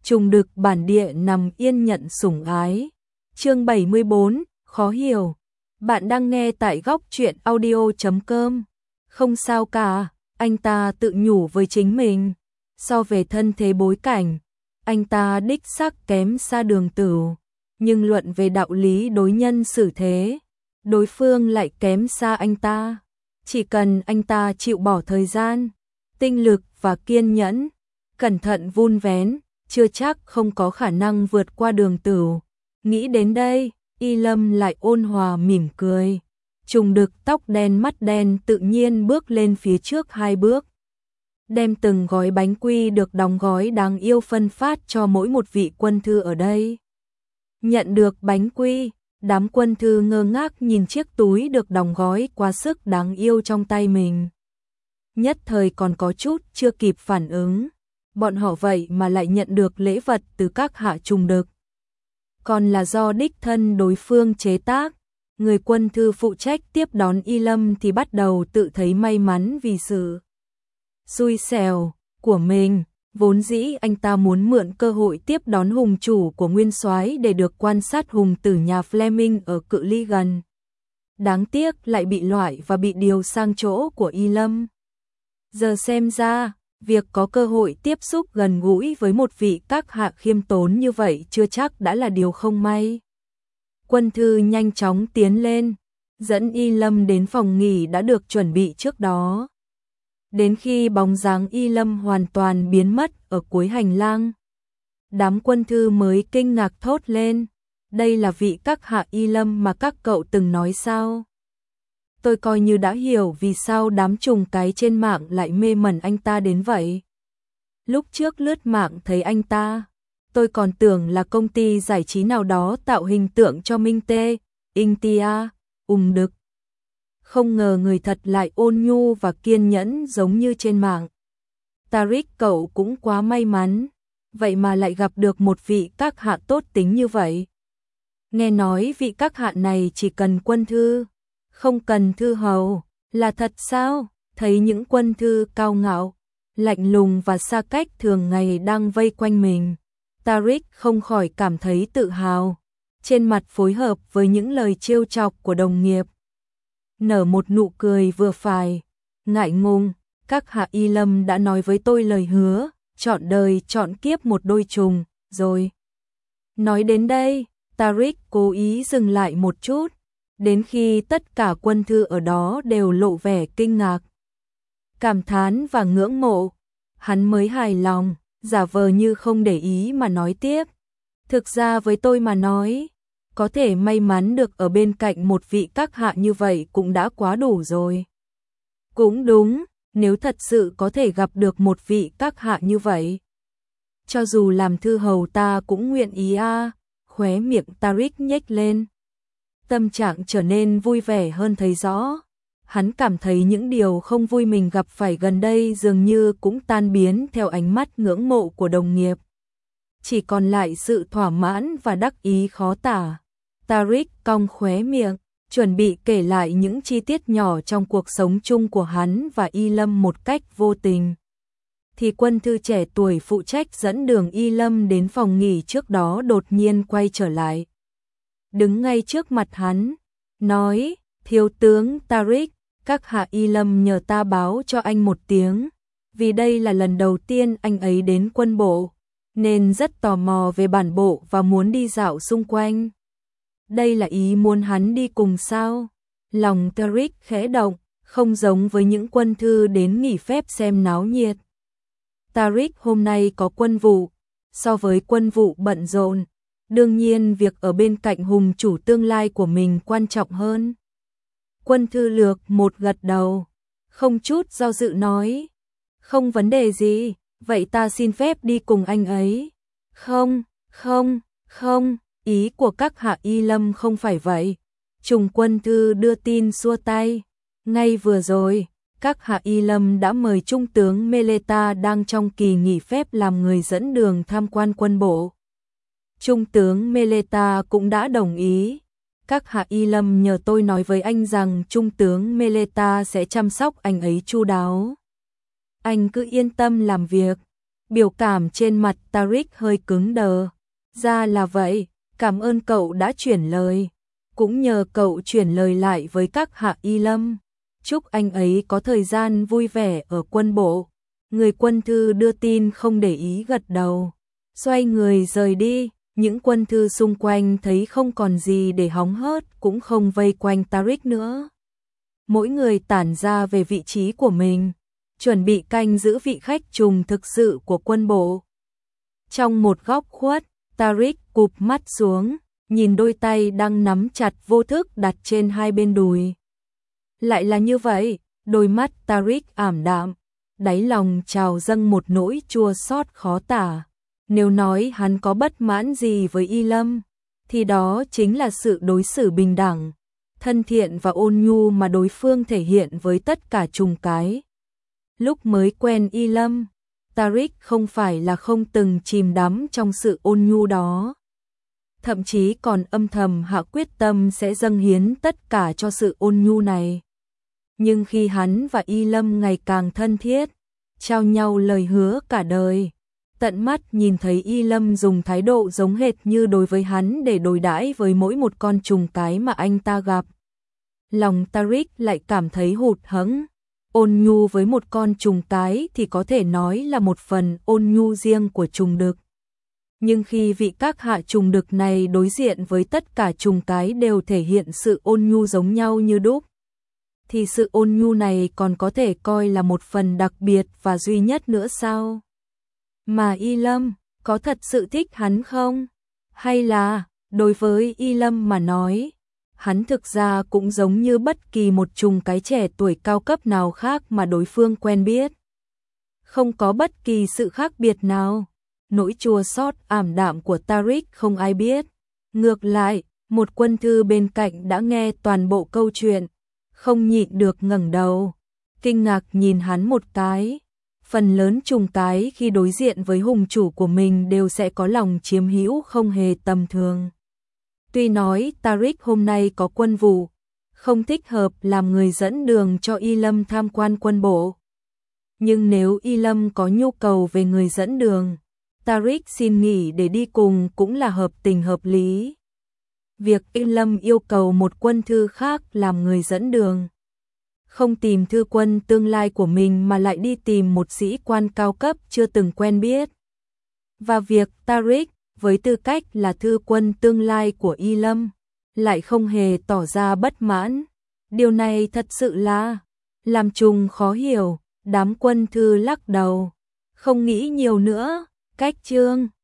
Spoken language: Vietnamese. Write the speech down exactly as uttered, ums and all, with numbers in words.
Trùng Đực bản địa nằm yên nhận sủng ái. Chương bảy mươi bốn, khó hiểu. Bạn đang nghe tại góc truyện audio chấm com. Không sao cả, anh ta tự nhủ với chính mình. So về thân thế bối cảnh, anh ta đích xác kém xa Đường Tửu, nhưng luận về đạo lý đối nhân xử thế, đối phương lại kém xa anh ta. Chỉ cần anh ta chịu bỏ thời gian, tinh lực và kiên nhẫn, cẩn thận vun vén, chưa chắc không có khả năng vượt qua Đường Tửu. Nghĩ đến đây, Y Lâm lại ôn hòa mỉm cười. Trùng Đực tóc đen mắt đen tự nhiên bước lên phía trước hai bước, đem từng gói bánh quy được đóng gói đáng yêu phân phát cho mỗi một vị quân thư ở đây. Nhận được bánh quy, đám quân thư ngơ ngác nhìn chiếc túi được đóng gói quá sức đáng yêu trong tay mình. Nhất thời còn có chút chưa kịp phản ứng, bọn họ vậy mà lại nhận được lễ vật từ các hạ Trùng Đực. Còn là do đích thân đối phương chế tác. Người quân thư phụ trách tiếp đón Y Lâm thì bắt đầu tự thấy may mắn vì sự xui xẻo của mình. Vốn dĩ anh ta muốn mượn cơ hội tiếp đón hùng chủ của Nguyên Soái để được quan sát hùng tử nhà Fleming ở cự ly gần. Đáng tiếc lại bị loại và bị điều sang chỗ của Y Lâm. Giờ xem ra, việc có cơ hội tiếp xúc gần gũi với một vị các hạ khiêm tốn như vậy chưa chắc đã là điều không may. Quân thư nhanh chóng tiến lên, dẫn Y Lâm đến phòng nghỉ đã được chuẩn bị trước đó. Đến khi bóng dáng Y Lâm hoàn toàn biến mất ở cuối hành lang, đám quân thư mới kinh ngạc thốt lên, đây là vị các hạ Y Lâm mà các cậu từng nói sao? Tôi coi như đã hiểu vì sao đám trùng cái trên mạng lại mê mẩn anh ta đến vậy. Lúc trước lướt mạng thấy anh ta, tôi còn tưởng là công ty giải trí nào đó tạo hình tượng cho Minh Tê, Inh Tia, Ung Đực. Không ngờ người thật lại ôn nhu và kiên nhẫn giống như trên mạng. Tariq, cậu cũng quá may mắn, vậy mà lại gặp được một vị các hạ tốt tính như vậy. Nghe nói vị các hạ này chỉ cần quân thư, không cần thư hầu, là thật sao? Thấy những quân thư cao ngạo, lạnh lùng và xa cách thường ngày đang vây quanh mình, Tariq không khỏi cảm thấy tự hào, trên mặt phối hợp với những lời trêu chọc của đồng nghiệp. Nở một nụ cười vừa phải, ngại ngùng, các hạ Y Lâm đã nói với tôi lời hứa, chọn đời chọn kiếp một đôi trùng, rồi. Nói đến đây, Tariq cố ý dừng lại một chút, đến khi tất cả quân thư ở đó đều lộ vẻ kinh ngạc, cảm thán và ngưỡng mộ, hắn mới hài lòng, giả vờ như không để ý mà nói tiếp. Thực ra với tôi mà nói, có thể may mắn được ở bên cạnh một vị các hạ như vậy cũng đã quá đủ rồi. Cũng đúng, nếu thật sự có thể gặp được một vị các hạ như vậy, cho dù làm thư hầu ta cũng nguyện ý a. À. Khóe miệng Tariq nhếch lên, tâm trạng trở nên vui vẻ hơn thấy rõ. Hắn cảm thấy những điều không vui mình gặp phải gần đây dường như cũng tan biến theo ánh mắt ngưỡng mộ của đồng nghiệp. Chỉ còn lại sự thỏa mãn và đắc ý khó tả. Tariq cong khóe miệng, chuẩn bị kể lại những chi tiết nhỏ trong cuộc sống chung của hắn và Y Lâm một cách vô tình. Thì quân thư trẻ tuổi phụ trách dẫn đường Y Lâm đến phòng nghỉ trước đó đột nhiên quay trở lại. Đứng ngay trước mặt hắn, nói, thiếu tướng Tariq, các hạ Y Lâm nhờ ta báo cho anh một tiếng, vì đây là lần đầu tiên anh ấy đến quân bộ, nên rất tò mò về bản bộ và muốn đi dạo xung quanh. Đây là ý muốn hắn đi cùng sao? Lòng Tariq khẽ động, không giống với những quân thư đến nghỉ phép xem náo nhiệt. Tariq hôm nay có quân vụ, so với quân vụ bận rộn, đương nhiên việc ở bên cạnh hùng chủ tương lai của mình quan trọng hơn. Quân thư lược một gật đầu, không chút do dự nói, không vấn đề gì, vậy ta xin phép đi cùng anh ấy. Không, không, không, ý của các hạ Y Lâm không phải vậy. Trùng quân thư đưa tin xua tay, ngay vừa rồi, các hạ Y Lâm đã mời Trung tướng Meleta đang trong kỳ nghỉ phép làm người dẫn đường tham quan quân bộ. Trung tướng Meleta cũng đã đồng ý. Các hạ Y Lâm nhờ tôi nói với anh rằng Trung tướng Meleta sẽ chăm sóc anh ấy chu đáo. Anh cứ yên tâm làm việc. Biểu cảm trên mặt Tariq hơi cứng đờ. Ra là vậy, cảm ơn cậu đã chuyển lời. Cũng nhờ cậu chuyển lời lại với các hạ Y Lâm. Chúc anh ấy có thời gian vui vẻ ở quân bộ. Người quân thư đưa tin không để ý gật đầu. Xoay người rời đi, những quân thư xung quanh thấy không còn gì để hóng hớt cũng không vây quanh Tariq nữa. Mỗi người tản ra về vị trí của mình, chuẩn bị canh giữ vị khách trùng thực sự của quân bộ. Trong một góc khuất, Tariq cụp mắt xuống, nhìn đôi tay đang nắm chặt vô thức đặt trên hai bên đùi. Lại là như vậy, đôi mắt Tariq ảm đạm, đáy lòng trào dâng một nỗi chua xót khó tả. Nếu nói hắn có bất mãn gì với Y Lâm, thì đó chính là sự đối xử bình đẳng, thân thiện và ôn nhu mà đối phương thể hiện với tất cả trùng cái. Lúc mới quen Y Lâm, Tariq không phải là không từng chìm đắm trong sự ôn nhu đó. Thậm chí còn âm thầm hạ quyết tâm sẽ dâng hiến tất cả cho sự ôn nhu này. Nhưng khi hắn và Y Lâm ngày càng thân thiết, trao nhau lời hứa cả đời, tận mắt nhìn thấy Y Lâm dùng thái độ giống hệt như đối với hắn để đối đãi với mỗi một con trùng cái mà anh ta gặp, lòng Tariq lại cảm thấy hụt hẫng. Ôn nhu với một con trùng cái thì có thể nói là một phần ôn nhu riêng của trùng đực. Nhưng khi vị các hạ trùng đực này đối diện với tất cả trùng cái đều thể hiện sự ôn nhu giống nhau như đúc, thì sự ôn nhu này còn có thể coi là một phần đặc biệt và duy nhất nữa sao? Mà Y Lâm, có thật sự thích hắn không? Hay là, đối với Y Lâm mà nói, hắn thực ra cũng giống như bất kỳ một trùng cái trẻ tuổi cao cấp nào khác mà đối phương quen biết. Không có bất kỳ sự khác biệt nào. Nỗi chua xót ảm đạm của Tariq không ai biết. Ngược lại, một quân thư bên cạnh đã nghe toàn bộ câu chuyện, không nhịn được ngẩng đầu, kinh ngạc nhìn hắn một cái. Phần lớn trùng cái khi đối diện với hùng chủ của mình đều sẽ có lòng chiếm hữu không hề tầm thường. Tuy nói Tariq hôm nay có quân vụ, không thích hợp làm người dẫn đường cho Y Lâm tham quan quân bộ. Nhưng nếu Y Lâm có nhu cầu về người dẫn đường, Tariq xin nghỉ để đi cùng cũng là hợp tình hợp lý. Việc Y Lâm yêu cầu một quân thư khác làm người dẫn đường, không tìm thư quân tương lai của mình mà lại đi tìm một sĩ quan cao cấp chưa từng quen biết. Và việc Tariq, với tư cách là thư quân tương lai của Y Lâm, lại không hề tỏ ra bất mãn. Điều này thật sự là làm trùng khó hiểu. Đám quân thư lắc đầu, không nghĩ nhiều nữa, cách chương.